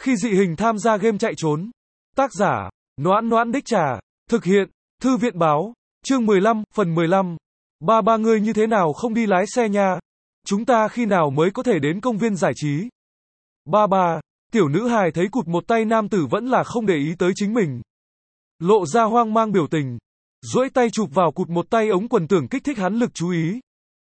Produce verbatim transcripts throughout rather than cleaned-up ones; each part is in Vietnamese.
Khi dị hình tham gia game chạy trốn. Tác giả, Noãn Noãn Đích Trà. Thực hiện, Thư viện báo. Chương mười lăm, phần mười lăm. Ba ba ngươi như thế nào không đi lái xe nha? Chúng ta khi nào mới có thể đến công viên giải trí? Ba ba, tiểu nữ hài thấy cụt một tay nam tử vẫn là không để ý tới chính mình. Lộ ra hoang mang biểu tình. Duỗi tay chụp vào cụt một tay ống quần tưởng kích thích hắn lực chú ý.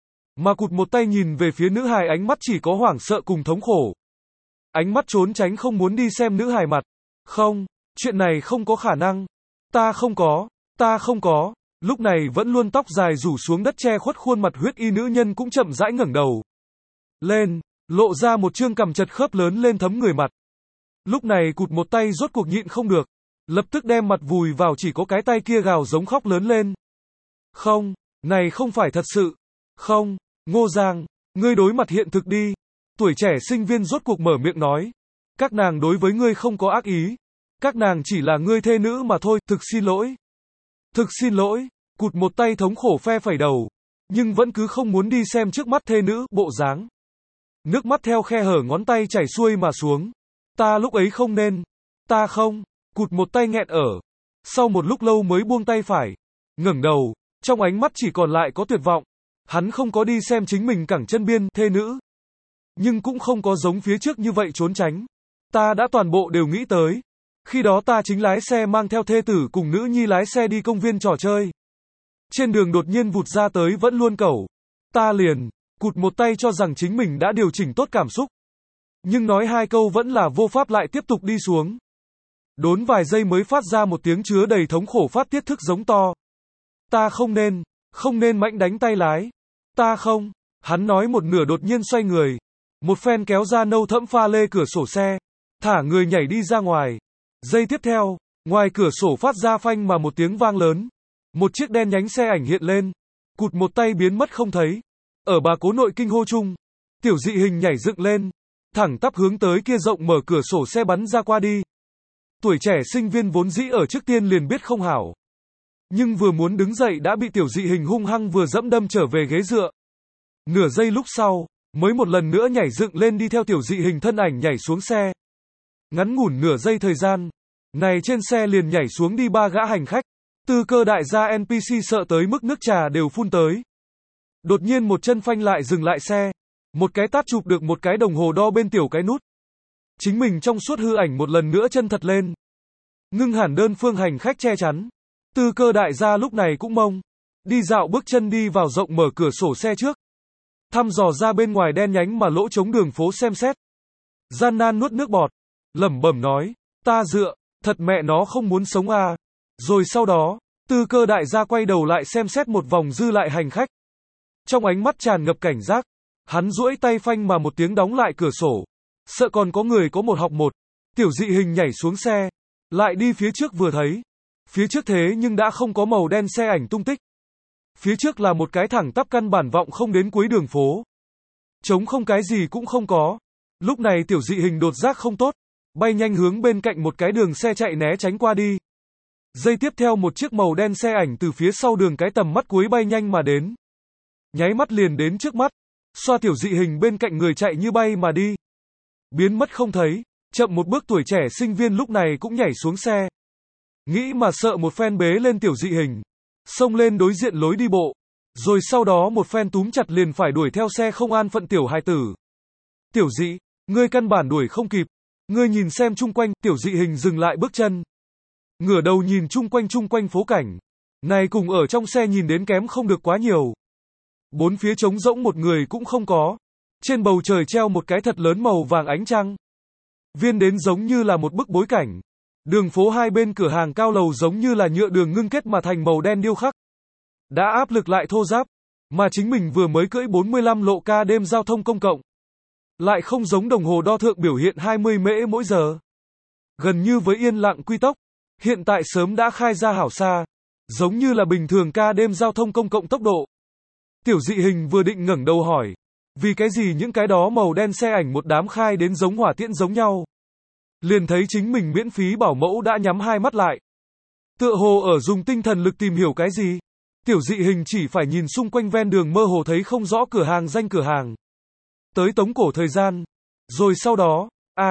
Mà cụt một tay nhìn về phía nữ hài ánh mắt chỉ có hoảng sợ cùng thống khổ. Ánh mắt trốn tránh không muốn đi xem nữ hài mặt. Không, chuyện này không có khả năng. Ta không có, ta không có. Lúc này vẫn luôn tóc dài rủ xuống đất che khuất khuôn mặt huyết y nữ nhân cũng chậm rãi ngẩng đầu lên, lộ ra một trương cằm chật khớp lớn lên thấm người mặt. Lúc này cụt một tay rốt cuộc nhịn không được, lập tức đem mặt vùi vào chỉ có cái tay kia gào giống khóc lớn lên. Không, này không phải thật sự. Không, Ngô Giang, ngươi đối mặt hiện thực đi. Tuổi trẻ sinh viên rốt cuộc mở miệng nói. Các nàng đối với ngươi không có ác ý. Các nàng chỉ là ngươi thê nữ mà thôi, thực xin lỗi. Thực xin lỗi, cụt một tay thống khổ phe phẩy đầu, nhưng vẫn cứ không muốn đi xem trước mắt thê nữ, bộ dáng. Nước mắt theo khe hở ngón tay chảy xuôi mà xuống. Ta lúc ấy không nên. Ta không, cụt một tay nghẹn ở. Sau một lúc lâu mới buông tay phải. Ngẩng đầu, trong ánh mắt chỉ còn lại có tuyệt vọng. Hắn không có đi xem chính mình cẳng chân biên, thê nữ. Nhưng cũng không có giống phía trước như vậy trốn tránh. Ta đã toàn bộ đều nghĩ tới. Khi đó ta chính lái xe mang theo thê tử cùng nữ nhi lái xe đi công viên trò chơi. Trên đường đột nhiên vụt ra tới vẫn luôn cẩu. Ta liền, cụt một tay cho rằng chính mình đã điều chỉnh tốt cảm xúc. Nhưng nói hai câu vẫn là vô pháp lại tiếp tục đi xuống. Đốn vài giây mới phát ra một tiếng chứa đầy thống khổ phát tiết thức giống to. Ta không nên, không nên mạnh đánh tay lái. Ta không, hắn nói một nửa đột nhiên xoay người. Một phen kéo ra nâu thẫm pha lê cửa sổ xe. Thả người nhảy đi ra ngoài. Giây tiếp theo, ngoài cửa sổ phát ra phanh mà một tiếng vang lớn. Một chiếc đen nhánh xe ảnh hiện lên. Cụt một tay biến mất không thấy. Ở bà cố nội kinh hô chung. Tiểu dị hình nhảy dựng lên. Thẳng tắp hướng tới kia rộng mở cửa sổ xe bắn ra qua đi. Tuổi trẻ sinh viên vốn dĩ ở trước tiên liền biết không hảo. Nhưng vừa muốn đứng dậy đã bị tiểu dị hình hung hăng vừa dẫm đâm trở về ghế dựa. Nửa giây lúc sau, mới một lần nữa nhảy dựng lên đi theo tiểu dị hình thân ảnh nhảy xuống xe. Ngắn ngủn nửa giây thời gian, này trên xe liền nhảy xuống đi ba gã hành khách. Tư cơ đại gia en pê xê sợ tới mức nước trà đều phun tới. Đột nhiên một chân phanh lại dừng lại xe. Một cái tát chụp được một cái đồng hồ đo bên tiểu cái nút. Chính mình trong suốt hư ảnh một lần nữa chân thật lên. Ngưng hẳn đơn phương hành khách che chắn. Tư cơ đại gia lúc này cũng mông. Đi dạo bước chân đi vào rộng mở cửa sổ xe trước. Thăm dò ra bên ngoài đen nhánh mà lỗ trống đường phố xem xét. Gian nan nuốt nước bọt. Lẩm bẩm nói, ta dựa, thật mẹ nó không muốn sống à. Rồi sau đó, tư cơ đại gia quay đầu lại xem xét một vòng dư lại hành khách. Trong ánh mắt tràn ngập cảnh giác, hắn duỗi tay phanh mà một tiếng đóng lại cửa sổ. Sợ còn có người có một học một. Tiểu dị hình nhảy xuống xe, lại đi phía trước vừa thấy. Phía trước thế nhưng đã không có màu đen xe ảnh tung tích. Phía trước là một cái thẳng tắp căn bản vọng không đến cuối đường phố. Trống không cái gì cũng không có. Lúc này tiểu dị hình đột giác không tốt. Bay nhanh hướng bên cạnh một cái đường xe chạy né tránh qua đi. Giây tiếp theo một chiếc màu đen xe ảnh từ phía sau đường cái tầm mắt cuối bay nhanh mà đến. Nháy mắt liền đến trước mắt. Xoa tiểu dị hình bên cạnh người chạy như bay mà đi. Biến mất không thấy. Chậm một bước tuổi trẻ sinh viên lúc này cũng nhảy xuống xe. Nghĩ mà sợ một phen bế lên tiểu dị hình. Xông lên đối diện lối đi bộ. Rồi sau đó một phen túm chặt liền phải đuổi theo xe không an phận tiểu hài tử. Tiểu dị, ngươi căn bản đuổi không kịp. Ngươi nhìn xem chung quanh, tiểu dị hình dừng lại bước chân. Ngửa đầu nhìn chung quanh chung quanh phố cảnh. Này cùng ở trong xe nhìn đến kém không được quá nhiều. Bốn phía trống rỗng một người cũng không có. Trên bầu trời treo một cái thật lớn màu vàng ánh trăng. Viên đến giống như là một bức bối cảnh. Đường phố hai bên cửa hàng cao lầu giống như là nhựa đường ngưng kết mà thành màu đen điêu khắc. Đã áp lực lại thô ráp. Mà chính mình vừa mới cưỡi bốn mươi lăm lộ ca đêm giao thông công cộng. Lại không giống đồng hồ đo thượng biểu hiện hai mươi mễ mỗi giờ. Gần như với yên lặng quy tốc. Hiện tại sớm đã khai ra hảo xa. Giống như là bình thường ca đêm giao thông công cộng tốc độ. Tiểu dị hình vừa định ngẩng đầu hỏi. Vì cái gì những cái đó màu đen xe ảnh một đám khai đến giống hỏa tiễn giống nhau. Liền thấy chính mình miễn phí bảo mẫu đã nhắm hai mắt lại. Tựa hồ ở dùng tinh thần lực tìm hiểu cái gì. Tiểu dị hình chỉ phải nhìn xung quanh ven đường mơ hồ thấy không rõ cửa hàng danh cửa hàng. Tới tống cổ thời gian. Rồi sau đó, ai,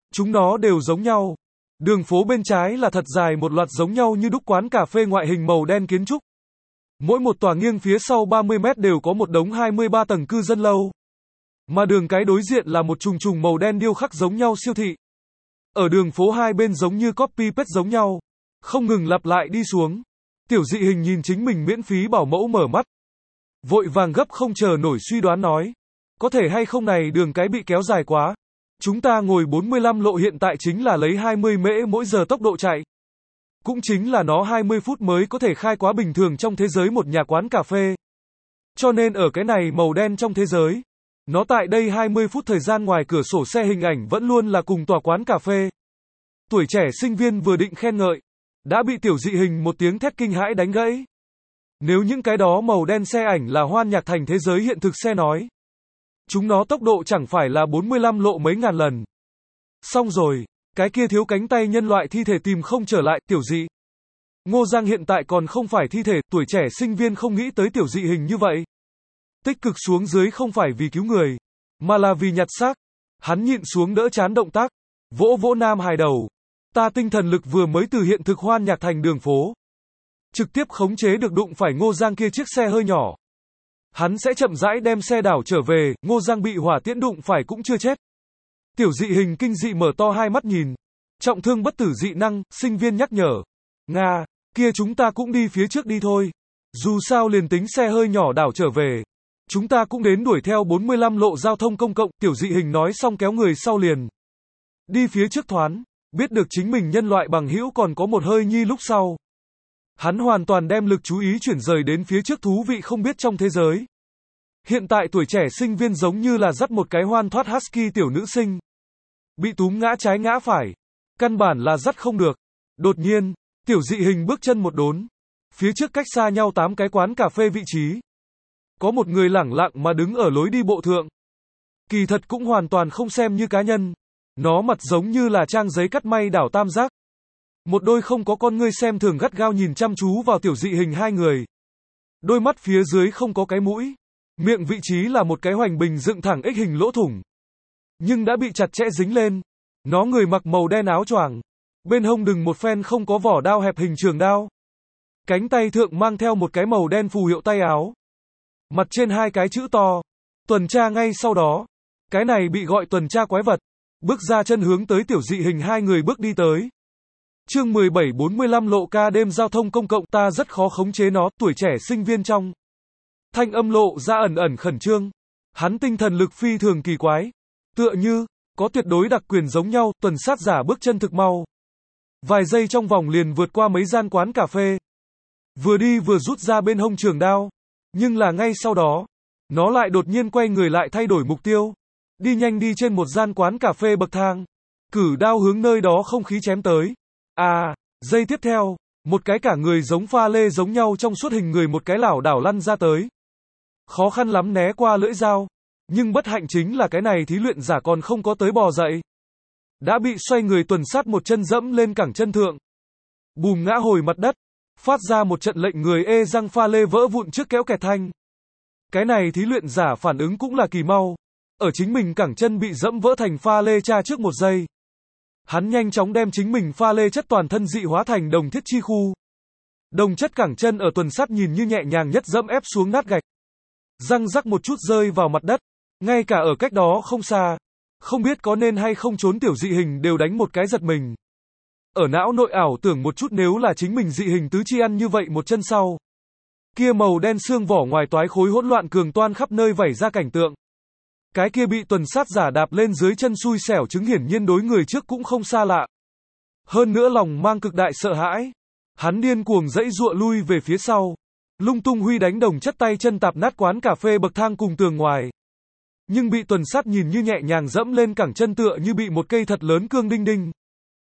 Chúng nó đều giống nhau. Đường phố bên trái là thật dài một loạt giống nhau như đúc quán cà phê ngoại hình màu đen kiến trúc. Mỗi một tòa nghiêng phía sau ba mươi mét đều có một đống hai mươi ba tầng cư dân lâu. Mà đường cái đối diện là một trùng trùng màu đen điêu khắc giống nhau siêu thị. Ở đường phố hai bên giống như copy paste giống nhau, không ngừng lặp lại đi xuống. Tiểu dị hình nhìn chính mình miễn phí bảo mẫu mở mắt. Vội vàng gấp không chờ nổi suy đoán nói. Có thể hay không này đường cái bị kéo dài quá. Chúng ta ngồi bốn mươi lăm lộ hiện tại chính là lấy hai mươi mễ mỗi giờ tốc độ chạy. Cũng chính là nó hai mươi phút mới có thể khai quá bình thường trong thế giới một nhà quán cà phê. Cho nên ở cái này màu đen trong thế giới, nó tại đây hai mươi phút thời gian ngoài cửa sổ xe hình ảnh vẫn luôn là cùng tòa quán cà phê. Tuổi trẻ sinh viên vừa định khen ngợi, đã bị tiểu dị hình một tiếng thét kinh hãi đánh gãy. Nếu những cái đó màu đen xe ảnh là hoan nhạc thành thế giới hiện thực xe nói, chúng nó tốc độ chẳng phải là bốn mươi lăm lộ mấy ngàn lần. Xong rồi, cái kia thiếu cánh tay nhân loại thi thể tìm không trở lại, tiểu dị. Ngô Giang hiện tại còn không phải thi thể, tuổi trẻ sinh viên không nghĩ tới tiểu dị hình như vậy. Tích cực xuống dưới không phải vì cứu người, mà là vì nhặt xác. Hắn nhịn xuống đỡ chán động tác, vỗ vỗ Nam Hải đầu. Ta tinh thần lực vừa mới từ hiện thực hoan nhạc thành đường phố. Trực tiếp khống chế được đụng phải Ngô Giang kia chiếc xe hơi nhỏ. Hắn sẽ chậm rãi đem xe đảo trở về, Ngô Giang bị hỏa tiễn đụng phải cũng chưa chết. Tiểu dị hình kinh dị mở to hai mắt nhìn. Trọng thương bất tử dị năng, sinh viên nhắc nhở. Nga, kia chúng ta cũng đi phía trước đi thôi. Dù sao liền tính xe hơi nhỏ đảo trở về. Chúng ta cũng đến đuổi theo bốn mươi lăm lộ giao thông công cộng, tiểu dị hình nói xong kéo người sau liền. Đi phía trước thoán, biết được chính mình nhân loại bằng hữu còn có một hơi nhi lúc sau. Hắn hoàn toàn đem lực chú ý chuyển rời đến phía trước thú vị không biết trong thế giới. Hiện tại tuổi trẻ sinh viên giống như là dắt một cái hoan thoát husky tiểu nữ sinh. Bị túm ngã trái ngã phải. Căn bản là dắt không được. Đột nhiên, tiểu dị hình bước chân một đốn. Phía trước cách xa nhau tám cái quán cà phê vị trí. Có một người lẳng lặng mà đứng ở lối đi bộ thượng. Kỳ thật cũng hoàn toàn không xem như cá nhân. Nó mặt giống như là trang giấy cắt may đảo tam giác. Một đôi không có con ngươi xem thường gắt gao nhìn chăm chú vào tiểu dị hình hai người. Đôi mắt phía dưới không có cái mũi. Miệng vị trí là một cái hoành bình dựng thẳng x hình lỗ thủng. Nhưng đã bị chặt chẽ dính lên. Nó người mặc màu đen áo choàng. Bên hông đừng một phen không có vỏ đao hẹp hình trường đao. Cánh tay thượng mang theo một cái màu đen phù hiệu tay áo. Mặt trên hai cái chữ to. Tuần tra ngay sau đó. Cái này bị gọi tuần tra quái vật. Bước ra chân hướng tới tiểu dị hình hai người bước đi tới. Chương mười bảy bốn mươi lăm lộ ca đêm giao thông công cộng ta rất khó khống chế nó, tuổi trẻ sinh viên trong. Thanh âm lộ ra ẩn ẩn khẩn trương. Hắn tinh thần lực phi thường kỳ quái. Tựa như, có tuyệt đối đặc quyền giống nhau, tuần sát giả bước chân thực mau. Vài giây trong vòng liền vượt qua mấy gian quán cà phê. Vừa đi vừa rút ra bên hông trường đao. Nhưng là ngay sau đó, nó lại đột nhiên quay người lại thay đổi mục tiêu. Đi nhanh đi trên một gian quán cà phê bậc thang. Cử đao hướng nơi đó không khí chém tới. À, giây tiếp theo, một cái cả người giống pha lê giống nhau trong suốt hình người một cái lảo đảo lăn ra tới. Khó khăn lắm né qua lưỡi dao. Nhưng bất hạnh chính là cái này thí luyện giả còn không có tới bò dậy. Đã bị xoay người tuần sát một chân dẫm lên cẳng chân thượng. Bùm ngã hồi mặt đất. Phát ra một trận lệnh người ê răng pha lê vỡ vụn trước kéo kẹt thanh. Cái này thí luyện giả phản ứng cũng là kỳ mau. Ở chính mình cẳng chân bị dẫm vỡ thành pha lê tra trước một giây. Hắn nhanh chóng đem chính mình pha lê chất toàn thân dị hóa thành đồng thiết chi khu. Đồng chất cẳng chân ở tuần sát nhìn như nhẹ nhàng nhất dẫm ép xuống nát gạch. Răng rắc một chút rơi vào mặt đất. Ngay cả ở cách đó không xa. Không biết có nên hay không trốn tiểu dị hình đều đánh một cái giật mình. Ở não nội ảo tưởng một chút nếu là chính mình dị hình tứ chi ăn như vậy một chân sau. Kia màu đen xương vỏ ngoài toái khối hỗn loạn cường toan khắp nơi vẩy ra cảnh tượng. Cái kia bị tuần sát giả đạp lên dưới chân xui xẻo chứng hiển nhiên đối người trước cũng không xa lạ. Hơn nữa lòng mang cực đại sợ hãi. Hắn điên cuồng dãy giụa lui về phía sau. Lung tung huy đánh đồng chất tay chân tạp nát quán cà phê bậc thang cùng tường ngoài. Nhưng bị tuần sát nhìn như nhẹ nhàng dẫm lên cẳng chân tựa như bị một cây thật lớn cương đinh đinh.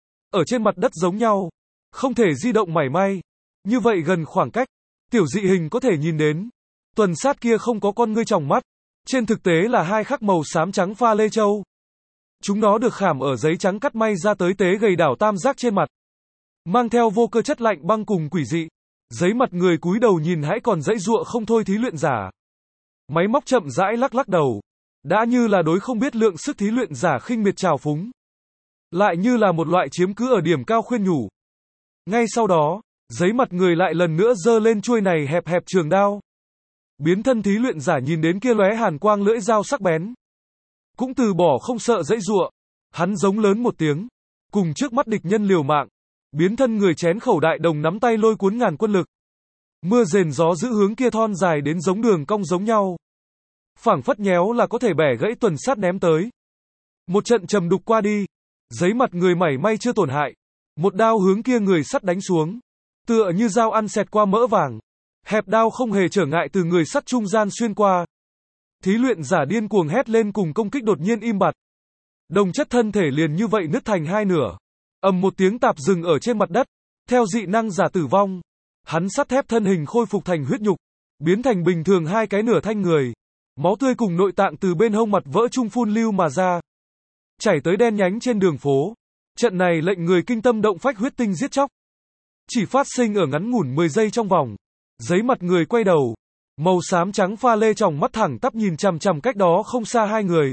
Ở trên mặt đất giống nhau. Không thể di động mảy may. Như vậy gần khoảng cách. Tiểu dị hình có thể nhìn đến. Tuần sát kia không có con ngươi tròng mắt. Trên thực tế là hai khắc màu xám trắng pha lê châu. Chúng nó được khảm ở giấy trắng cắt may ra tới tế gầy đảo tam giác trên mặt. Mang theo vô cơ chất lạnh băng cùng quỷ dị. Giấy mặt người cúi đầu nhìn hãy còn dãy giụa không thôi thí luyện giả. Máy móc chậm rãi lắc lắc đầu. Đã như là đối không biết lượng sức thí luyện giả khinh miệt trào phúng. lại như là một loại chiếm cứ ở điểm cao khuyên nhủ. Ngay sau đó, giấy mặt người lại lần nữa giơ lên chuôi này hẹp hẹp trường đao. Biến thân thí luyện giả nhìn đến kia lóe hàn quang lưỡi dao sắc bén, cũng từ bỏ không sợ dãy giụa, hắn giống lớn một tiếng, cùng trước mắt địch nhân liều mạng, biến thân người chén khẩu đại đồng nắm tay lôi cuốn ngàn quân lực. Mưa rền gió giữ hướng kia thon dài đến giống đường cong giống nhau, phảng phất nhéo là có thể bẻ gãy tuần sát ném tới. Một trận trầm đục qua đi, giấy mặt người mảy may chưa tổn hại, một đao hướng kia người sắt đánh xuống, tựa như dao ăn xẹt qua mỡ vàng, hẹp đao không hề trở ngại từ người sắt trung gian xuyên qua. Thí luyện giả điên cuồng hét lên cùng công kích đột nhiên im bặt. Đồng chất thân thể liền như vậy nứt thành hai nửa. Ầm một tiếng tạp dừng ở trên mặt đất, theo dị năng giả tử vong, hắn sắt thép thân hình khôi phục thành huyết nhục, biến thành bình thường hai cái nửa thanh người. Máu tươi cùng nội tạng từ bên hông mặt vỡ trung phun lưu mà ra, chảy tới đen nhánh trên đường phố. Trận này lệnh người kinh tâm động phách huyết tinh giết chóc, chỉ phát sinh ở ngắn ngủn mười giây trong vòng. Giấy mặt người quay đầu, màu xám trắng pha lê tròng mắt thẳng tắp nhìn chằm chằm cách đó không xa hai người,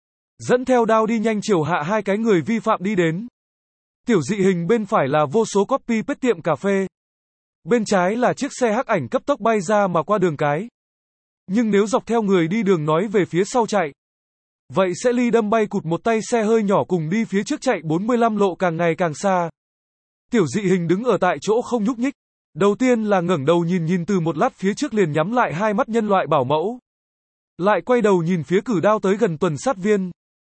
dẫn theo đao đi nhanh chiều hạ hai cái người vi phạm đi đến. Tiểu dị hình bên phải là vô số copy paste tiệm cà phê, bên trái là chiếc xe hắc ảnh cấp tốc bay ra mà qua đường cái. Nhưng nếu dọc theo người đi đường nói về phía sau chạy, vậy sẽ ly đâm bay cụt một tay xe hơi nhỏ cùng đi phía trước chạy bốn mươi lăm lộ càng ngày càng xa. Tiểu dị hình đứng ở tại chỗ không nhúc nhích. Đầu tiên là ngẩng đầu nhìn nhìn từ một lát phía trước liền nhắm lại hai mắt nhân loại bảo mẫu. Lại quay đầu nhìn phía cử đao tới gần tuần sát viên.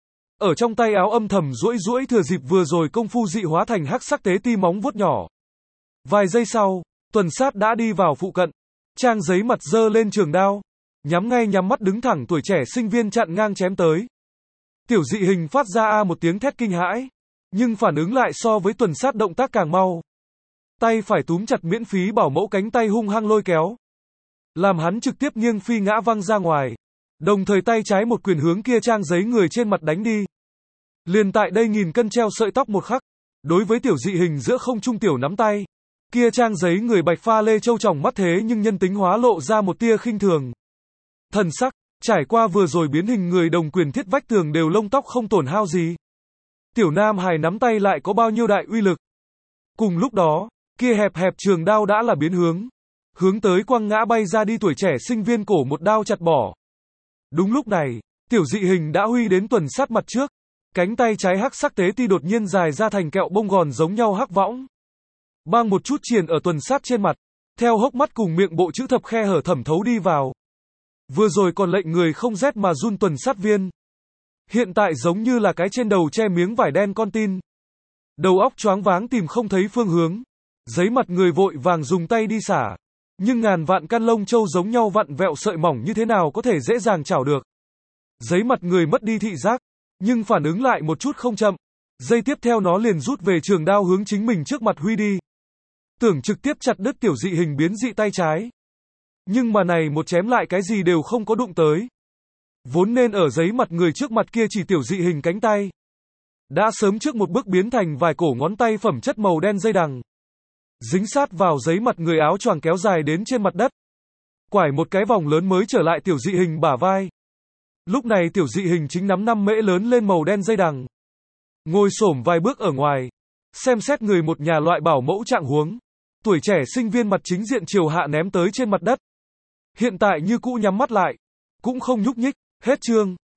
Ở trong tay áo âm thầm duỗi duỗi thừa dịp vừa rồi công phu dị hóa thành hắc sắc tế ti móng vuốt nhỏ. Vài giây sau, tuần sát đã đi vào phụ cận. Trang giấy mặt giơ lên trường đao, nhắm ngay nhắm mắt đứng thẳng tuổi trẻ sinh viên chặn ngang chém tới. Tiểu dị hình phát ra a một tiếng thét kinh hãi, nhưng phản ứng lại so với tuần sát động tác càng mau. Tay phải túm chặt miễn phí bảo mẫu cánh tay hung hăng lôi kéo, làm hắn trực tiếp nghiêng phi ngã văng ra ngoài. Đồng thời tay trái một quyền hướng kia trang giấy người trên mặt đánh đi. Liền tại đây nghìn cân treo sợi tóc một khắc, đối với tiểu dị hình giữa không trung tiểu nắm tay, kia trang giấy người bạch pha lê châu tròng mắt thế nhưng nhân tính hóa lộ ra một tia khinh thường. Thần sắc, trải qua vừa rồi biến hình người đồng quyền thiết vách tường đều lông tóc không tổn hao gì. Tiểu nam hài nắm tay lại có bao nhiêu đại uy lực. Cùng lúc đó, kia hẹp hẹp trường đao đã là biến hướng, hướng tới quăng ngã bay ra đi tuổi trẻ sinh viên cổ một đao chặt bỏ. Đúng lúc này, tiểu dị hình đã huy đến tuần sát mặt trước, cánh tay trái hắc sắc tế ti đột nhiên dài ra thành kẹo bông gòn giống nhau hắc võng, bang một chút triền ở tuần sát trên mặt, theo hốc mắt cùng miệng bộ chữ thập khe hở thẩm thấu đi vào. Vừa rồi còn lệnh người không rét mà run tuần sát viên, hiện tại giống như là cái trên đầu che miếng vải đen con tin, đầu óc choáng váng tìm không thấy phương hướng. Giấy mặt người vội vàng dùng tay đi xả, nhưng ngàn vạn căn lông châu giống nhau vặn vẹo sợi mỏng như thế nào có thể dễ dàng chảo được. Giấy mặt người mất đi thị giác, nhưng phản ứng lại một chút không chậm. Giây tiếp theo nó liền rút về trường đao hướng chính mình trước mặt huy đi, tưởng trực tiếp chặt đứt tiểu dị hình biến dị tay trái. Nhưng mà này một chém lại cái gì đều không có đụng tới. Vốn nên ở giấy mặt người trước mặt kia chỉ tiểu dị hình cánh tay, đã sớm trước một bước biến thành vài cổ ngón tay phẩm chất màu đen dây đằng, dính sát vào giấy mặt người áo choàng kéo dài đến trên mặt đất. Quải một cái vòng lớn mới trở lại tiểu dị hình bả vai. Lúc này tiểu dị hình chính nắm năm mễ lớn lên màu đen dây đằng, ngồi xổm vài bước ở ngoài, xem xét người một nhà loại bảo mẫu trạng huống. Tuổi trẻ sinh viên mặt chính diện chiều hạ ném tới trên mặt đất. Hiện tại như cũ nhắm mắt lại, cũng không nhúc nhích. Hết chương.